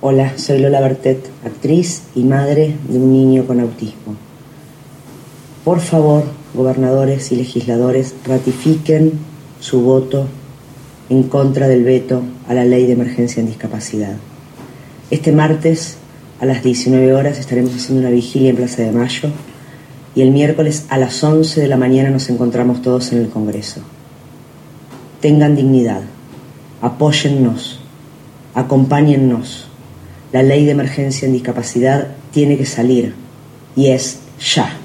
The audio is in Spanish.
Hola, soy Lola Bertet, actriz y madre de un niño con autismo. Por favor, gobernadores y legisladores, ratifiquen su voto en contra del veto a la Ley de Emergencia en Discapacidad. Este martes a las 19 horas estaremos haciendo una vigilia en Plaza de Mayo y el miércoles a las 11 de la mañana nos encontramos todos en el Congreso. Tengan dignidad, apóyennos, acompáñennos. La Ley de Emergencia en Discapacidad tiene que salir y es ya.